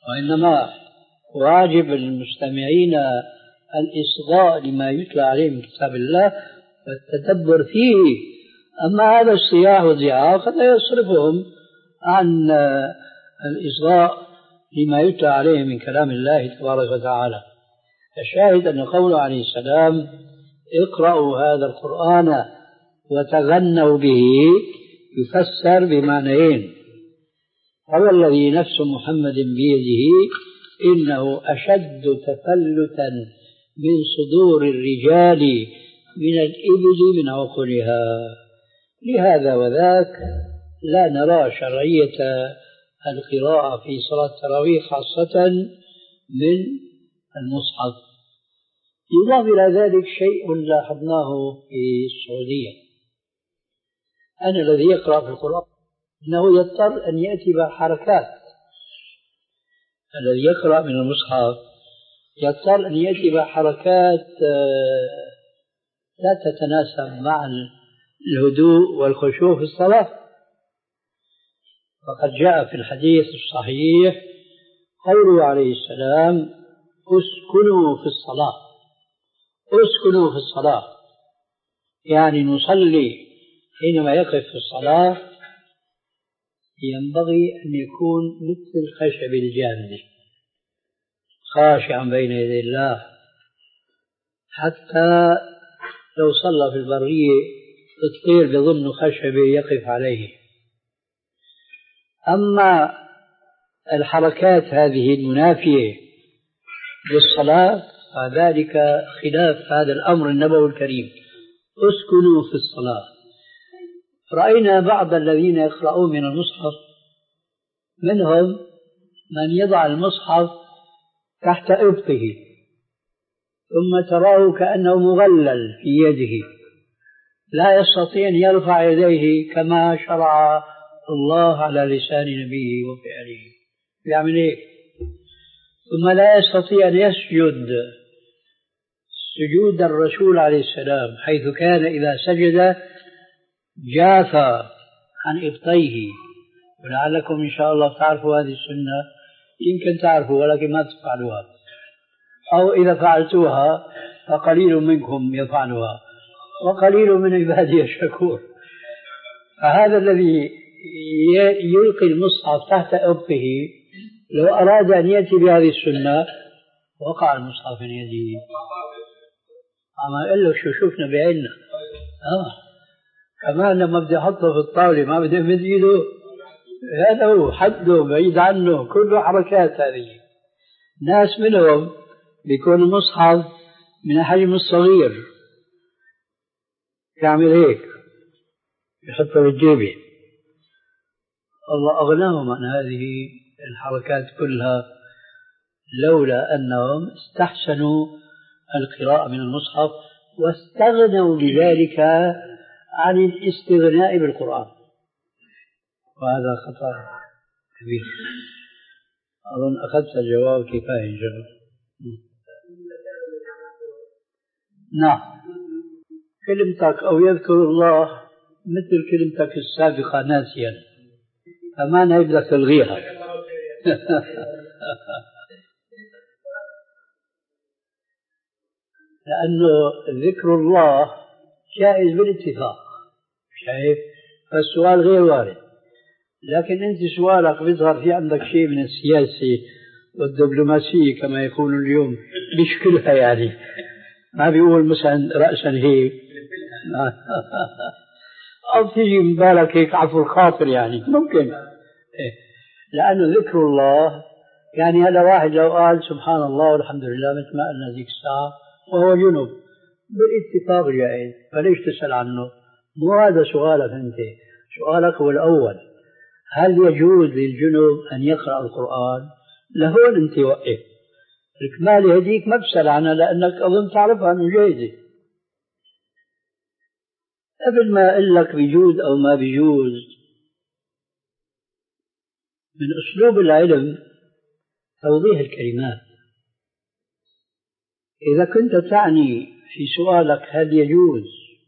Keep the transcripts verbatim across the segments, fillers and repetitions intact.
وإنما واجب المستمعين الإصغاء لما يتلى عليه من كتاب الله والتدبر فيه. أما هذا الصياح والزعاق قد يصرفهم عن الإصغاء لما يتلى عليه من كلام الله تبارك وتعالى. الشاهد أن قوله عليه السلام اقرأوا هذا القرآن وتغنوا به يفسر بمعنيين. هو الذي نفس محمد بيده إنه أشد تفلتا من صدور الرجال من الإبل من عقلها، لهذا وذاك لا نرى شرعية القراءة في صلاة التراويح خاصة من المصحف. يضاف إلى ذلك شيء لاحظناه في السعودية، أن الذي يقرأ في القرآن أنه يضطر أن يأتي بحركات. الذي يقرأ من المصحف يضطر أن يأتي بحركات لا تتناسب مع الهدوء والخشوع في الصلاة. وقد جاء في الحديث الصحيح قوله عليه السلام اسكنوا في الصلاة. اسكنوا في الصلاة يعني نصلي حينما يقف في الصلاة ينبغي أن يكون مثل الخشب الجامد خاشعا بين يدي الله، حتى لو صلى في البرية الطير بظن خشبه يقف عليه. أما الحركات هذه المنافية للصلاة فذلك خلاف هذا الأمر النبوي الكريم. اسكنوا في الصلاة. رأينا بعض الذين يقرؤون من المصحف منهم من يضع المصحف تحت إبطه ثم تراه كأنه مغلل في يده، لا يستطيع أن يرفع يديه كما شرع الله على لسان نبيه وفعله، يعمل إيه؟ ثم لا يستطيع أن يسجد سجود الرسول عليه السلام، حيث كان إذا سجد جاف عن إبطيه. ولعلكم إن شاء الله تعرفوا هذه السنة، يمكن تعرفوا ولكن ما تفعلوها، أو إذا فعلتوها فقليل منكم يفعلها وقليل من عبادي الشكور. فهذا الذي يلقي المصحف تحت إبطه لو أراد أن يأتي بهذه السنة وقع المصحف من يده. أما إلا شو شفنا بعيننا آه. كمان لما بدي أحطه في الطاولة ما بدي أمد إيده، هذا هو حده بعيد عنه، كله حركات. هذه ناس منهم بيكون المصحف من الحجم الصغير يعمل هيك يحطه بالجيبه. الله أغناهم عن هذه الحركات كلها لولا أنهم استحسنوا القراءة من المصحف واستغنوا بذلك عن الاستغناء بالقرآن، وهذا خطأ كبير. أظن أخذت الجواب كفاية إن شاء الله. نعم، كلمتك أو يذكر الله مثل كلمتك السابقة ناسيا، أمانة بدك تلغيها. لأنه ذكر الله جائز بالاتفاق، شايف؟ فالسؤال غير وارد. لكن أنت سؤالك بيظهر في عندك شيء من السياسة والدبلوماسية كما يقولون اليوم، بيشكلها يعني ما بيقول مثلا رأسا هيك أو تيجي من بالك هيك عفو الخاطر، يعني ممكن. لأنه ذكر الله يعني هذا واحد لو قال سبحان الله والحمد لله مثل ما قلنا ذيك الساعة وهو جنب بالاتفاق جائز، فليش تسأل عنه؟ مو هذا سؤالك أنت، سؤالك هو الأول، هل يجوز للجنب أن يقرأ القرآن؟ لهون أنت وقف الكمال هديك ما بسأل عنها لأنك أظن تعرفها أنه جائزة. قبل ما أقول لك بيجوز أو ما بيجوز، من أسلوب العلم توضيح الكلمات. إذا كنت تعني في سؤالك هل يجوز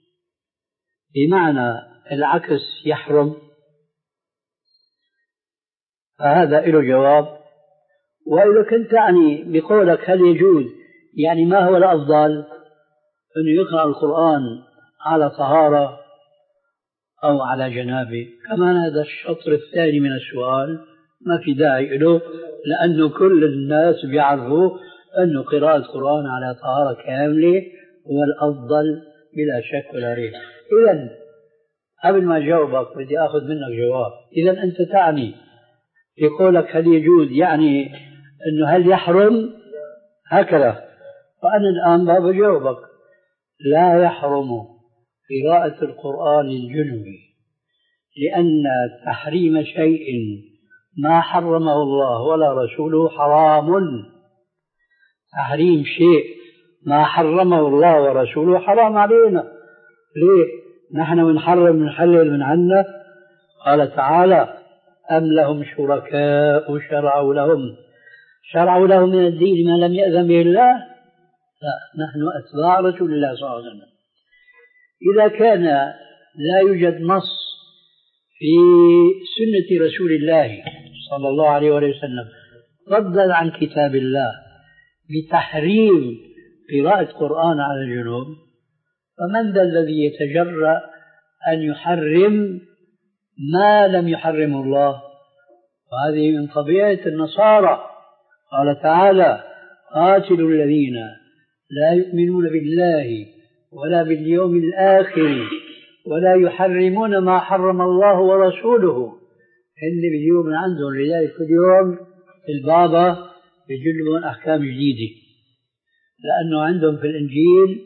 بمعنى العكس يحرم، فهذا له جواب وإذا كنت تعني بقولك هل يجوز يعني ما هو الأفضل أنه يقرأ القرآن على طهارة أو على جنابه، كمان هذا الشطر الثاني من السؤال ما في داعي له، لأنه كل الناس بيعرفوا أن قراءة القرآن على طهارة كاملة هو الأفضل بلا شك ولا ريب. إذن قبل ما أجاوبك بدي أخذ منك جواب. إذن أنت تعني في قولك هل يجوز يعني أنه هل يحرم هكذا، فأنا الآن ما بجاوبك. لا يحرم قراءة القرآن الجنوبي، لأن تحريم شيء ما حرمه الله ولا رسوله حرام. تحريم شيء ما حرمه الله ورسوله حرام علينا. ليه؟ نحن بنحرم بنحلل من عنا. قال تعالى أم لهم شركاء شرعوا لهم شرعوا لهم من الدين ما لم يأذن به الله. لا، نحن أتباع رسول الله صلى الله عليه وسلم. إذا كان لا يوجد نص في سنة رسول الله صلى الله عليه وسلم ردا عن كتاب الله بتحريم قراءة القرآن على الجنوب، فمن ذا الذي يتجرأ أن يحرم ما لم يحرمه الله؟ وهذه من طبيعة النصارى. قال تعالى قاتلوا الذين لا يؤمنون بالله ولا باليوم الآخر ولا يحرمون ما حرم الله ورسوله. هن بيجيبوا من عندهم، لذلك كل يوم البابا بيجيبوا أحكام جديدة، لأنه عندهم في الإنجيل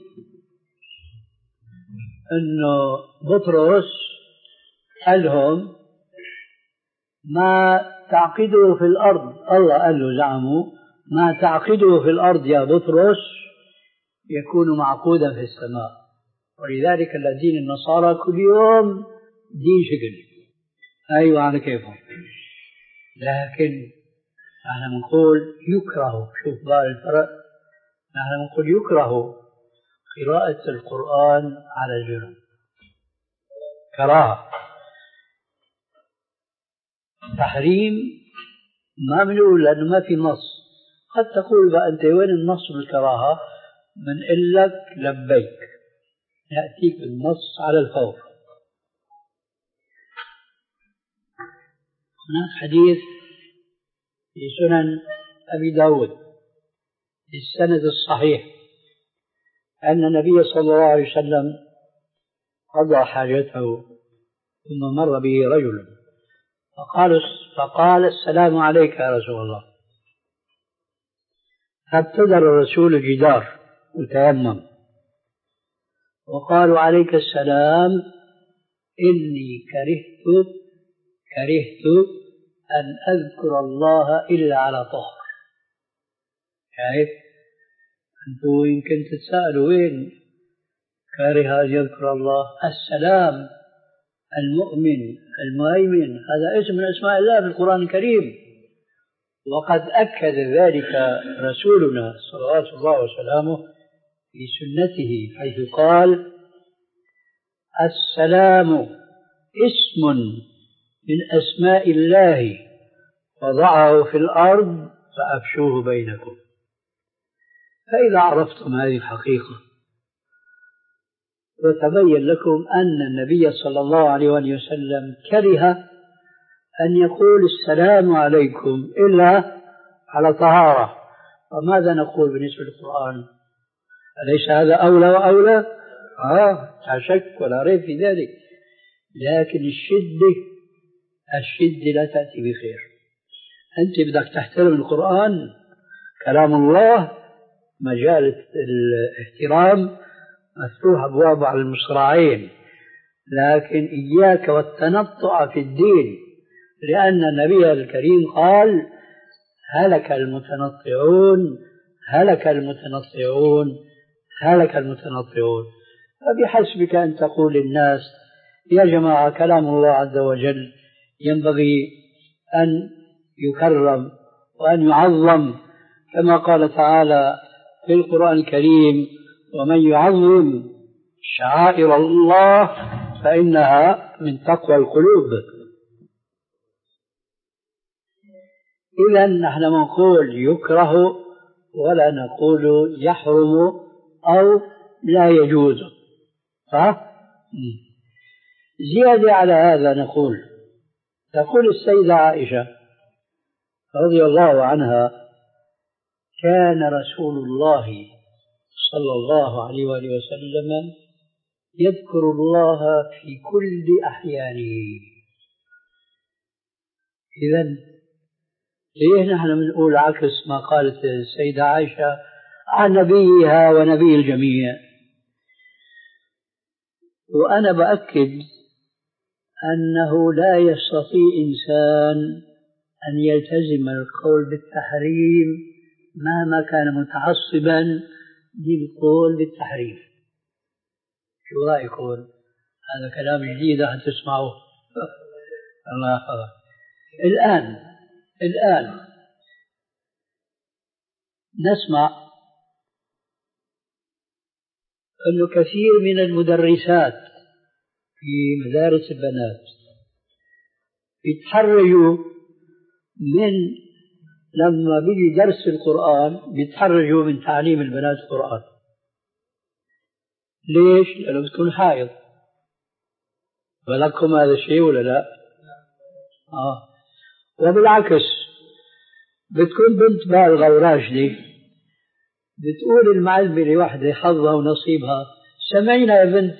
أنه بطرس قال لهم ما تعقده في الأرض، الله قال له زعموا ما تعقده في الأرض يا بطرس يكون معقودا في السماء. ولذلك الذين النصارى كل يوم دين شكل. أيوة على كيفهم. لكن نحن نقول يكره، شوف بقى الفرق، نحن نقول يكره قراءة القرآن على الجنوب كراهة. تحريم ما بنقول لأنه ما في نص. قد تقول بقى أنت وين النص بالكراهة؟ من لك لبيك، يأتيك النص على الفور. هناك حديث في سنن أبي داود بالسند الصحيح أن النبي صلى الله عليه وسلم قضى حاجته ثم مر به رجل فقال, فقال السلام عليك يا رسول الله. فابتدر الرسول الجدار وتيمم وقالوا عليك السلام إني كرهت كرهت أن أذكر الله إلا على طهر. شايف أنتوا يمكن تتساءلوا وين كاره أن يذكر الله؟ السلام المؤمن المهيمن هذا اسم من أسماء الله في القرآن الكريم، وقد أكد ذلك رسولنا صلوات الله وسلامه في سنته حيث قال السلام اسم من أسماء الله وضعه في الأرض فأفشوه بينكم. فإذا عرفتم هذه الحقيقة وتبين لكم أن النبي صلى الله عليه وسلم كره أن يقول السلام عليكم إلا على طهارة، فماذا نقول بالنسبة للقرآن؟ أليس هذا أولى وأولى؟ آه لا شك ولا ريب في ذلك. لكن الشدة الشدة لا تأتي بخير. أنت بدك تحترم القرآن كلام الله، مجال الاحترام مفتوح أبواب على المصراعين، لكن إياك والتنطع في الدين، لأن النبي الكريم قال هلك المتنطعون هلك المتنطعون هلك المتنطعون. فبحسبك أن تقول للناس يا جماعة كلام الله عز وجل ينبغي أن يكرم وأن يعظم، كما قال تعالى في القرآن الكريم ومن يعظم شعائر الله فإنها من تقوى القلوب. إذا نحن نقول يكره ولا نقول يحرم أو لا يجوز، صح؟ زيادة على هذا نقول، تقول السيدة عائشة رضي الله عنها: كان رسول الله صلى الله عليه وآله وسلم يذكر الله في كل أحيانه. إذن ليه نحن بنقول عكس ما قالت السيدة عائشة عن نبيها ونبي الجميع؟ وأنا بأكد أنه لا يستطيع إنسان أن يلتزم القول بالتحريم مهما كان متعصبا للقول بالتحريم. شو رأيكم؟ هذا كلام جديد راح تسمعوه. الله يحفظك. الآن الآن نسمع أنه كثير من المدرسات في مدارس البنات يتحرجوا من لما بيجي درس القرآن بيتحرجوا من تعليم البنات القرآن. ليش؟ لأنه بتكون حائض. ولكم هذا الشيء ولا لا؟ آه. وبالعكس بتكون بنت بالغة وراشدة بتقول المعلمة لوحدة حظها ونصيبها: سمعينا يا بنت.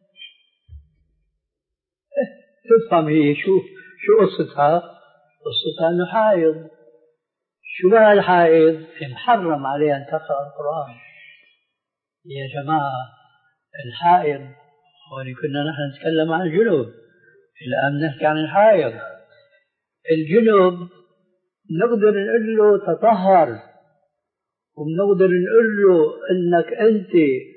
تفهم هي شو شو قصتها؟ قصتها انه حائض. شو بقى الحائض؟ محرم عليها ان تقرأ القرآن. يا جماعة الحائض، هون كنا نحن نتكلم عن الجنوب، الآن نحكي عن الحائض. الجنوب نقدر نقول له تطهر، وبنقدر نقول له انك انت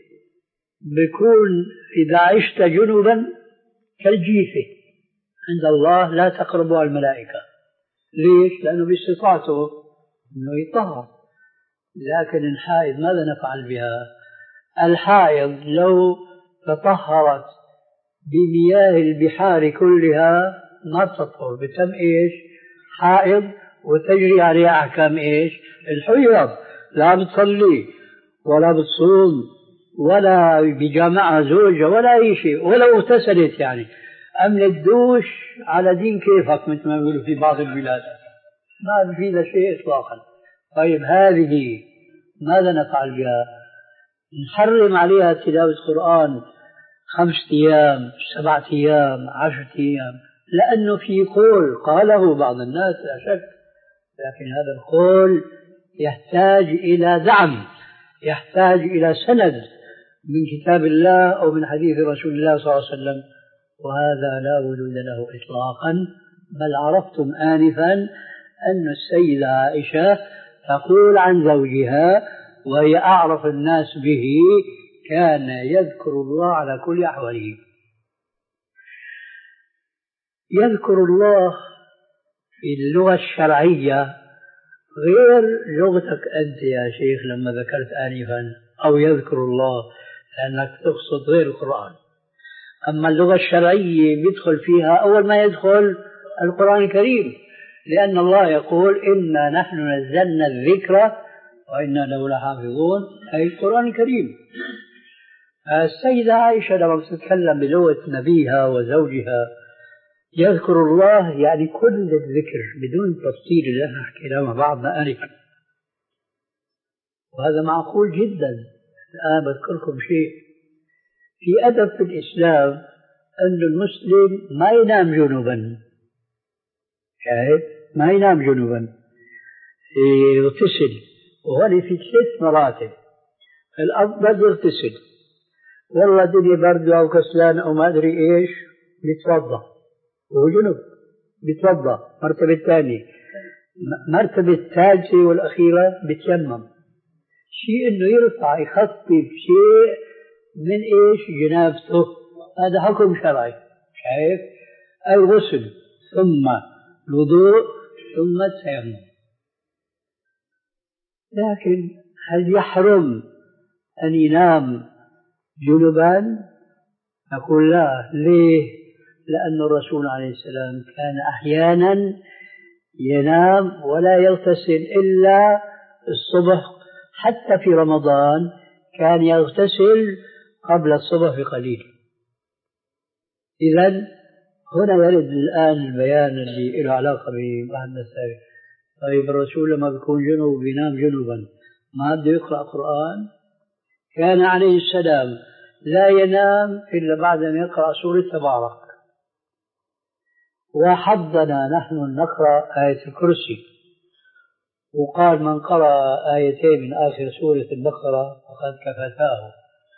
بكون اذا عشت جنبا كالجيفة عند الله لا تقربها الملائكة. ليش؟ لأنه باستطاعته انه يطهر. لكن الحائض ماذا نفعل بها؟ الحائض لو تطهرت بمياه البحار كلها ما تطهر، بتم ايش؟ حائض، وتجري عليها احكام ايش؟ الحيض. لا بتصلي ولا بتصوم ولا بجامعها زوجها ولا اي شيء، ولو اغتسلت يعني املت دوش على دين كيفك مثل ما بيقولوا في بعض البلاد، ما بفيدها شيء اطلاقا. طيب هذه ماذا نفعل بها؟ نحرم عليها تلاوة القرآن خمسة أيام، سبعة أيام، عشرة أيام، لأنه في قول قاله بعض الناس لا شك، لكن هذا القول يحتاج إلى دعم، يحتاج إلى سند من كتاب الله أو من حديث رسول الله صلى الله عليه وسلم، وهذا لا وجود له إطلاقا. بل عرفتم آنفا أن السيدة عائشة تقول عن زوجها وهي أعرف الناس به: كان يذكر الله على كل أحواله. يذكر الله في اللغة الشرعية غير لغتك أنت يا شيخ لما ذكرت آنفا، أو يذكر الله لأنك تقصد غير القرآن. أما اللغة الشرعية بيدخل فيها أول ما يدخل القرآن الكريم، لأن الله يقول: إنا نحن نزلنا الذكر وإنا له لحافظون، أي القرآن الكريم. السيدة عائشة لما تتكلم بلغة نبيها وزوجها يذكر الله يعني كل الذكر بدون تفصيل اللي احنا حكيناه مع بعضنا آنفا، وهذا معقول جدا. الآن بذكركم شيء في أدب في الإسلام، أن المسلم ما ينام جنوبا، شايف؟ ما ينام جنوبا، يغتسل. وهذه في ثلاث مراتب. الأفضل يغتسل، والله الدنيا برد أو كسلان أو ما أدري إيش بيتوضأ وهو جنوب، بيتوضأ. مرتبة الثانية، مرتبة الثالثة والأخيرة بيتيمم. شيء إنه يرفع يخفف شيء من إيش؟ جنابته. هذا حكم شرعي، شايف؟ الغسل ثم الوضوء ثم التيمم. لكن هل يحرم أن ينام جنبا؟ نقول لا. ليه؟ لأن الرسول عليه السلام كان أحيانا ينام ولا يغتسل إلا الصبح. حتى في رمضان كان يغتسل قبل الصبح بقليل. إذن هنا يرد الآن البيان اللي له علاقة بمعنى السابق. طيب الرسول لما بيكون جنوب بينام جنوبا ما بده يقرأ قرآن؟ كان عليه السلام لا ينام إلا بعد أن يقرأ سورة تبارك، وحضنا نحن نقرأ آية الكرسي، وقال من قرأ آيتين من آخر سورة البقرة فقد كفتاه،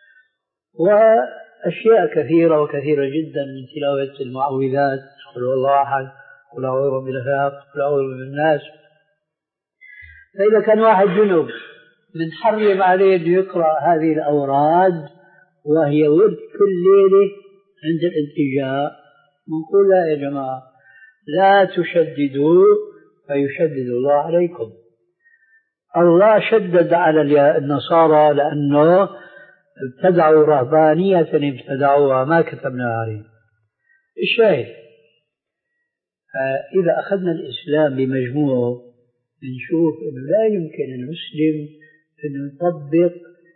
وأشياء كثيرة وكثيرة جدا من تلاوة المعوذات، قل هو الله أحد، قل أعوذ برب الفلق، قل أعوذ برب الناس. فإذا كان واحد جنب بنحرم عليه أن يقرأ هذه الأوراد وهي ورد كل ليلة عند الانتجاء، نقول لا يا جماعة، لا تشددوا فيشدد الله عليكم. الله شدد على النصارى لأنه ابتدعوا رهبانية ابتدعوها ما كتبنا عليه. الشاهد إذا أخذنا الإسلام بمجموعه نشوف أنه لا يمكن المسلم أن يطبق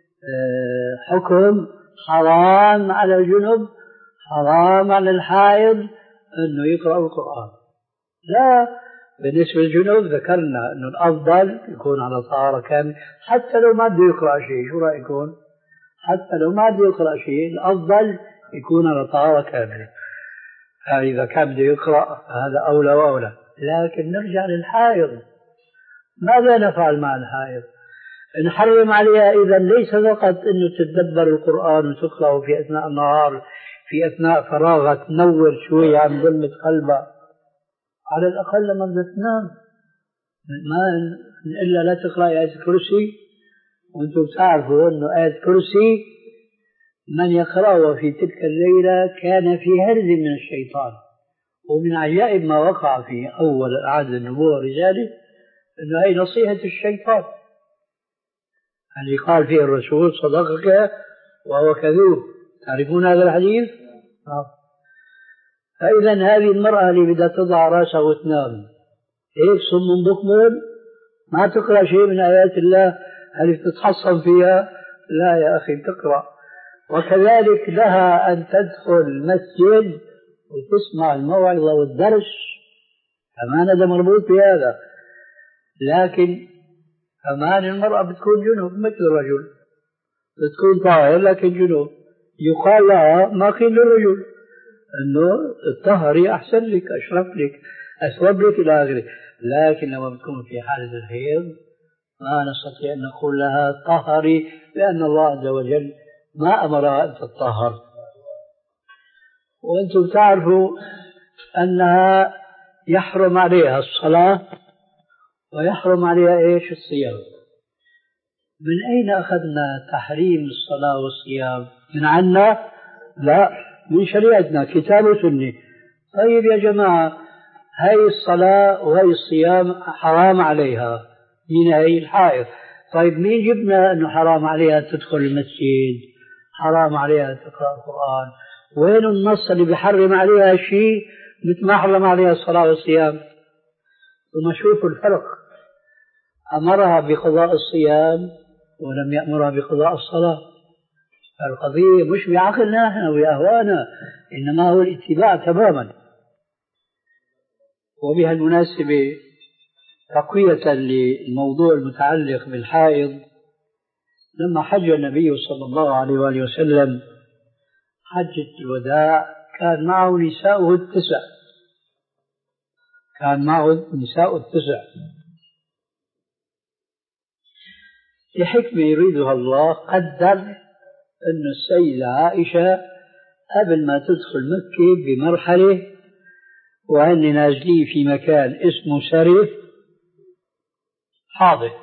حكم حرام على الجنب حرام على الحائض أنه يقرأ القرآن. لا، بالنسبة للجنوب ذكرنا أنه الأفضل يكون على طهارة كاملة حتى لو ما بده يقرأ شيء. شو رأيكم؟ حتى لو ما بده يقرأ شيء الأفضل يكون على طهارة كاملة. إذا كان بده يقرأ هذا أولى وأولى. لكن نرجع للحائض، ماذا نفعل مع الحائض؟ نحرم عليها إذا ليس فقط أنه تتدبر القرآن وتقرأه في أثناء النهار، في أثناء فراغك تنور شوي عن ظلمة قلبها، على الأقل لما بدها تنام ما إلا لا تقرأ آية الكرسي. وأنتم تعرفوا أنه آية الكرسي من يقرأها في تلك الليلة كان في هرز من الشيطان. ومن عجائب ما وقع في أول عهد النبوة الرجالي أنه هي نصيحة الشيطان اللي قال فيه الرسول صدقك وهو كذوب. تعرفون هذا الحديث؟ آه. فإذا هذه المرأة اللي بدها تضع رأسها وتنام هيك صم بكم ما تقرأ شيء من آيات الله، هل تتحصن فيها؟ لا يا أخي تقرأ. وكذلك لها أن تدخل المسجد وتسمع الموعظة والدرس، كمان هذا مربوط بهذا. لكن كمان المرأة بتكون جنوب مثل الرجل، بتكون طاهر لكن جنوب، يقال لها ما قيل للرجل أنه الطهري أحسن لك أشرف لك أثوب لك إلى آخره. لكن لما بتكون في حالة الحيض ما نستطيع أن نقول لها طهري، لأن الله عز وجل ما أمرها أن تطهر. وأنتم تعرفوا أنها يحرم عليها الصلاة ويحرم عليها إيش؟ الصيام. من أين أخذنا تحريم الصلاة والصيام؟ من عنا؟ لا، من شريعتنا كتاب وسنة. طيب يا جماعة، هاي الصلاة وهي الصيام حرام عليها، من هي الحائض. طيب مين جبنا أنه حرام عليها تدخل المسجد، حرام عليها تقرأ القرآن؟ وين النص اللي بيحرم عليها شيء مثل ما حرم عليها الصلاة والصيام؟ ثم شوفوا الفرق، أمرها بقضاء الصيام ولم يأمرها بقضاء الصلاة. القضية مش بعقلنا احنا وبأهوانا، إنما هو الاتباع تماما. وبهالمناسبة تقوية للموضوع المتعلق بالحائض، لما حج النبي صلى الله عليه وآله وسلم حجة الوداع كان معه نساؤه التسع، كان معه نساء التسع لحكمة يريدها الله. قدر أن السيدة عائشة قبل ما تدخل مكة بمرحلة وهن نازلين في مكان اسمه سرف حاضت،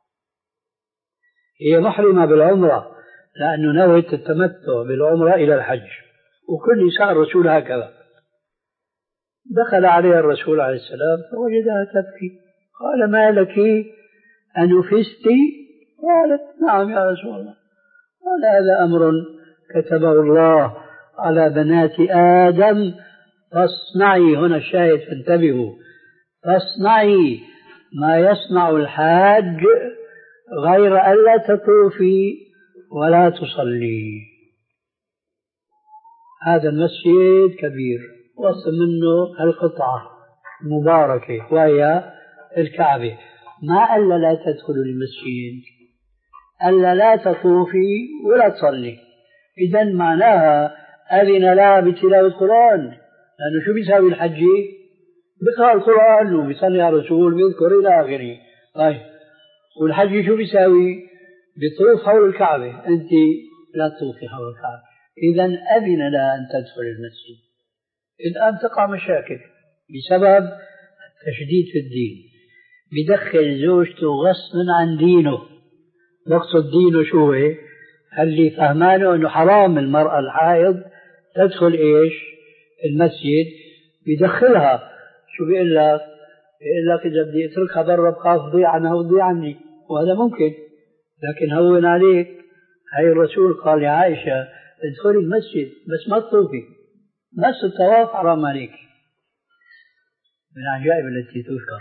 هي محرمة بالعمرة لأنه نوت التمتع بالعمرة إلى الحج، وكل نساء الرسول هكذا. دخل عليها الرسول عليه السلام فوجدها تبكي، قال ما لك أنفستي؟ قالت نعم يا رسول الله. قال هذا أمر كتبه الله على بنات آدم فاصنعي، هنا الشاهد فانتبهوا، فاصنعي ما يصنع الحاج غير ألا تطوفي ولا تصلي. هذا المسجد كبير، وصل منه هالقطعة المباركة وهي الكعبة. ما ألا لا تدخلوا المسجد، ألا لا تطوفي ولا تصلي. إذن معناها أذن لها بتلاوة القرآن، لأنه شو بيساوي الحجي؟ بيقرأ القرآن وبيصلي على الرسول بيذكر إلى آخره. طيب والحج شو بيساوي؟ بيطوف حول الكعبة، أنت لا تطوفي حول الكعبة. إذن أذن لها أن تدخل المسجد. الآن تقع مشاكل بسبب التشديد في الدين، بدخل زوجته غصبا عن دينه. مقصد دينه شو هو؟ اللي فهمانه أنه حرام المرأة الحائض تدخل إيش المسجد، بدخلها. شو بيقول لك؟ بيقول لك إذا بدي أتركها برا بخاف تضيع عنها وتضيع عني، وهذا ممكن. لكن هون عليك، هاي الرسول قال لعائشة ادخلي المسجد بس ما تطوفي، بس الطواف حرام عليك. من العجائب التي تذكر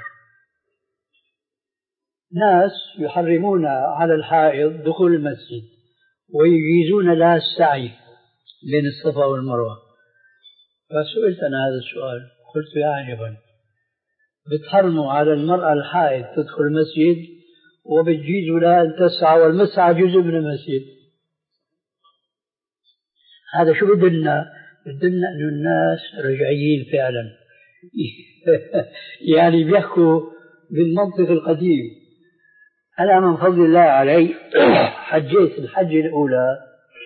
ناس يحرمون على الحائض دخول المسجد ويجيزون لها السعي بين الصفا والمروة. فسئلت أنا هذا السؤال، قلت يا عجبا، بتحرموا على المرأة الحائض تدخل المسجد وبتجيزوا لها أن تسعى، والمسعى جزء من المسجد. هذا شو بدلنا؟ بدلنا أن الناس رجعيين فعلا يعني بيحكوا بالمنطق القديم. أنا من فضل الله علي حجيت الحجة الأولى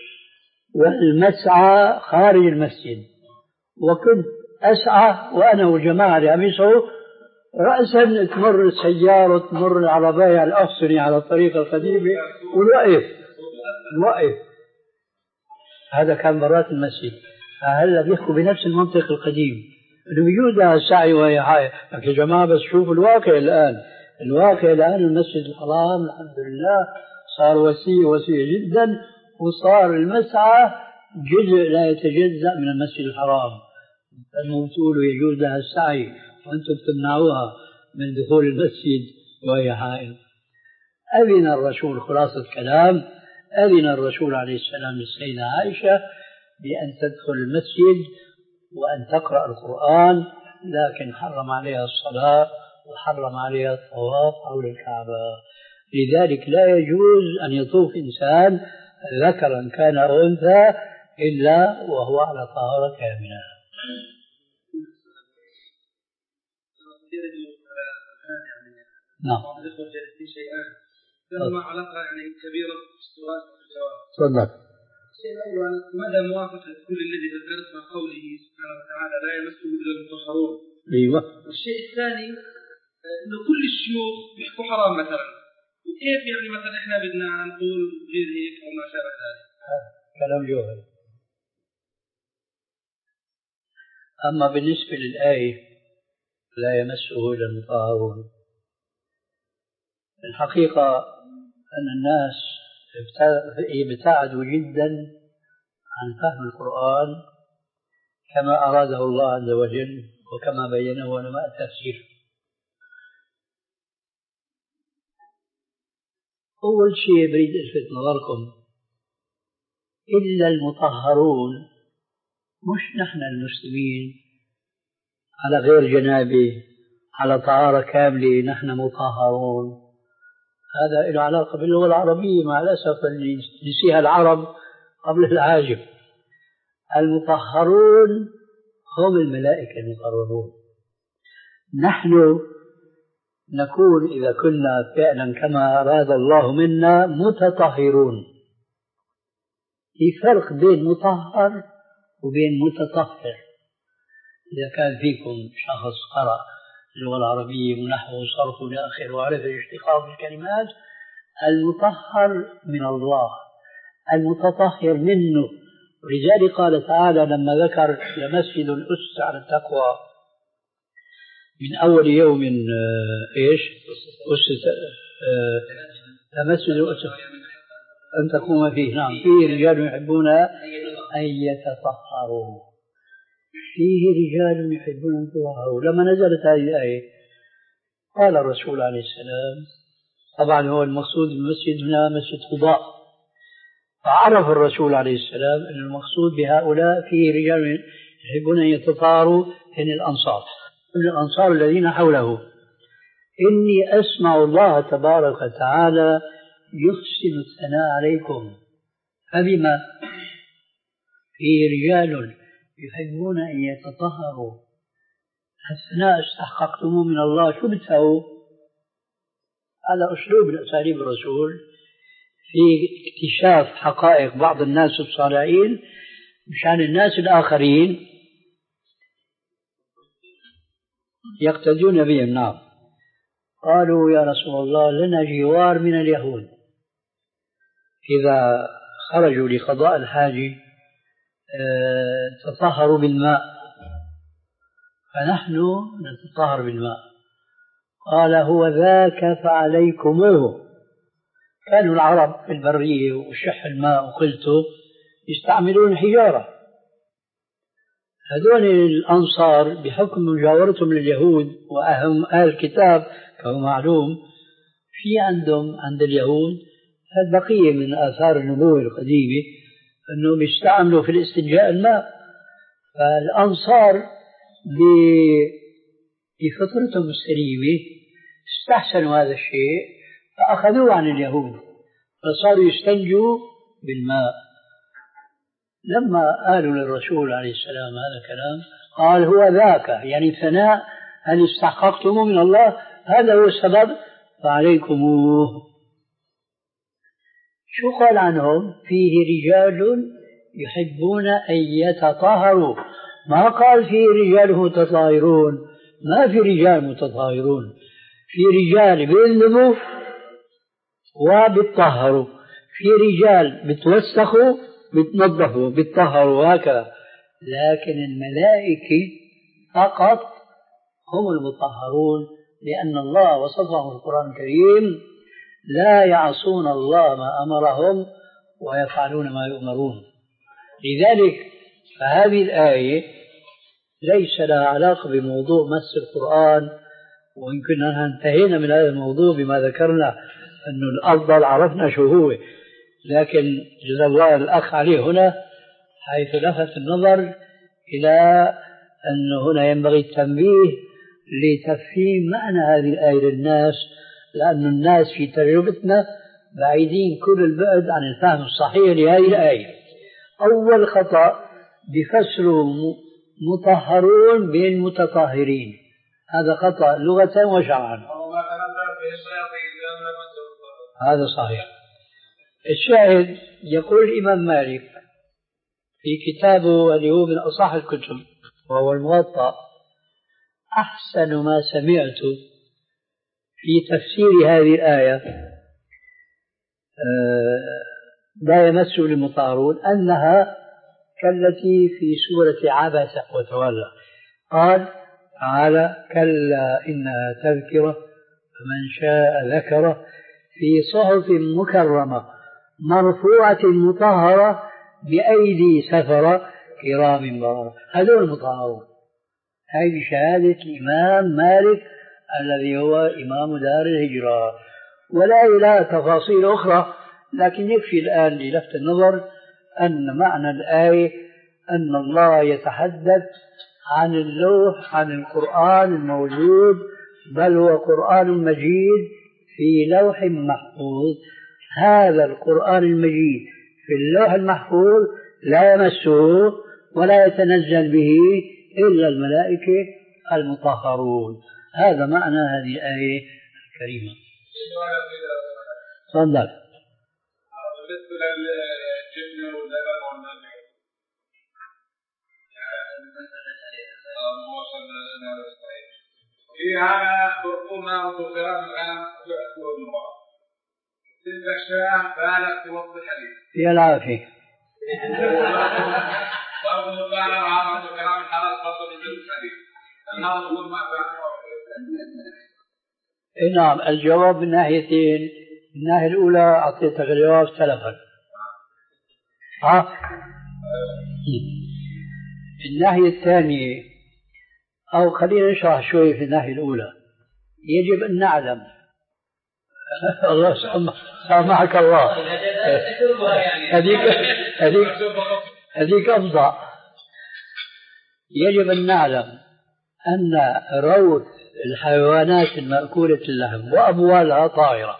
والمسعى خارج المسجد، وكنت أسعى وأنا وجماعة عم يسعوا، رأسا تمر السيارة تمر العربية الأحصنة على الطريقة القديمة والوقف الوقف. هذا كان برات المسجد. هلا بيحكوا بنفس المنطق القديم انه بيجوز لها السعي وهي حائض. لكن يا جماعه بس شوفوا الواقع الان، الواقع الان المسجد الحرام الحمد لله صار وسيع وسيع جدا، وصار المسعى جزء لا يتجزأ من المسجد الحرام. انتم بتقولوا يجوز لها السعي وانتم بتمنعوها من دخول المسجد وهي حائض. اذن الرسول، خلاصه الكلام، اذن الرسول عليه السلام للسيده عائشه بأن تدخل المسجد وأن تقرأ القرآن، لكن حرم عليها الصلاة وحرم عليها الطواف حول الكعبة. لذلك لا يجوز أن يطوف إنسان ذكرا كان أو أنثى إلا وهو على طهارة كاملة. نعم. لهما علاقة يعني كبيرة باستواء الجواب. تفضل. الشيء الأول، مدى موافقة كل الذي ذكرت مع قوله سبحانه وتعالى لا يمسه إلا المطهرون. أيوة. والشيء الثاني إنه كل الشيوخ بيحكوا حرام مثلا، وكيف يعني مثلا إحنا بدنا نقول غير هيك أو ما شابه ذلك. كلام جوهري. أما بالنسبة للآية لا يمسه إلا المطهرون، الحقيقة أن الناس ابتعدوا جدا عن فهم القرآن كما أراده الله عز وجل وكما بينه علماء التفسير. أول شيء بريد ألفت نظركم، إلا المطهرون، مش نحن المسلمين على غير جنابه على طهارة كاملة نحن مطهرون. هذا له علاقة باللغة العربية مع الأسف اللي نسيها العرب قبل العاجم. المطهرون هم الملائكة المقربون. نحن نكون إذا كنا فعلا كما أراد الله منا متطهرون. في فرق بين مطهر وبين متطهر. إذا كان فيكم شخص قرأ اللغة العربية ونحو وصرف إلى آخره وعرف الاشتقاق بالكلمات، المطهر من الله، المتطهر منه. ولذلك قال تعالى لما ذكر لمسجد أسس على التقوى من أول يوم إيش أسس لمسجد أسس أن تقوم فيه، نعم، فيه رجال يحبون أن يتطهروا، فيه رجال يحبون أن يتطهروا. لما نزلت هذه الآية قال الرسول عليه السلام، طبعا هو المقصود بالمسجد هنا مسجد قباء، فعرف الرسول عليه السلام أن المقصود بهؤلاء فيه رجال يحبون أن يتطهروا من الأنصار من الأنصار الذين حوله. إني أسمع الله تبارك وتعالى يحسن الثناء عليكم، فبما فيه رجال يحبون أن يتطهروا، الثناء استحققتموه من الله، شو بتسووا؟ هذا أسلوب من أساليب الرسول في اكتشاف حقائق بعض الناس الصالحين مشان الناس الآخرين يقتدون بهم. نعم. قالوا يا رسول الله لنا جوار من اليهود، إذا خرجوا لقضاء الحاجة تطهروا بالماء، فنحن نتطهر بالماء. قال هو ذاك فعليكموه. كانوا العرب في البرية وشح الماء وقلته يستعملون الحجارة. هذول الأنصار بحكم مجاورتهم لليهود وأهم أهل الكتاب كما معلوم، في عندهم عند اليهود البقية من آثار النبوة القديمة أنهم بيستعملوا في الاستنجاء الماء. فالأنصار بفطرتهم السليمة استحسنوا هذا الشيء فأخذوه عن اليهود، فصاروا يستنجوا بالماء. لما قالوا للرسول عليه السلام هذا الكلام قال هو ذاك، يعني ثناء هل استحققتموه من الله، هذا هو السبب فعليكموه. شو قال عنهم؟ فيه رجال يحبون أن يتطهروا، ما قال فيه رجال متطهرون، ما في رجال متطهرون، في رجال بيذنبوا وبيتطهروا، في رجال بتوسخوا بتنظفوا بيتطهروا هكذا، لكن الملائكة فقط هم المطهرون، لأن الله وصفهم في القرآن الكريم لا يعصون الله ما أمرهم ويفعلون ما يؤمرون. لذلك فهذه الآية ليس لها علاقة بموضوع مس القرآن، وإن كنا انتهينا من هذا الموضوع بما ذكرنا أنه الأفضل عرفنا شو هو، لكن جزا الله الأخ عليه هنا حيث لفت النظر إلى أن هنا ينبغي التنبيه لتفهيم معنى هذه الآية للناس، لأن الناس في تجربتنا بعيدين كل البعد عن الفهم الصحيح لهذه الآية. أول خطأ بفسروا مطهرون بين متطهرين، هذا خطأ لغة وشرعا، هذا صحيح. الشاهد يقول الإمام مالك في كتابه اللي هو من أصح الكتب وهو الموطأ: أحسن ما سمعت في تفسير هذه الآية لا يمس للمطهرون أنها كالتي في سورة عبس وتولى. قال تعالى: كلا إنها تذكرة فمن شاء ذكره في صحف مكرمة مرفوعة مطهرة بأيدي سفرة كرام بررة. هذول المطهرون. هذه شهادة الإمام مالك الذي هو إمام دار الهجرة، ولا إلى تفاصيل أخرى، لكن يكفي الآن للفت النظر أن معنى الآية أن الله يتحدث عن اللوح، عن القرآن الموجود، بل هو قرآن مجيد في لوح محفوظ. هذا القرآن المجيد في اللوح المحفوظ لا يمسه ولا يتنزل به إلا الملائكة المطهرون. هذا معنى هذه الآية الكريمة. تفضل. بالنسبة للجن والنبأ والنبي في هذا برقومة وكلام الآن ويأكلوا المرأة تلك الشيء بالغ في وقت الحديث يا العافية. برضو قال هذا كلام الحلال فصل من الحديث هذا هو ما نعم. الجواب من ناحيتين. من الناحية الأولى أعطيتك الجواب سلفا. ها؟ الناحية الثانية، أو خلينا نشرح شوي في الناحية الأولى. يجب أن نعلم. الله سامحك الله. هذيك هذيك هذيك أفضل. يجب أن نعلم أن روث الحيوانات المأكولة اللحم وأبوالها طاهرة،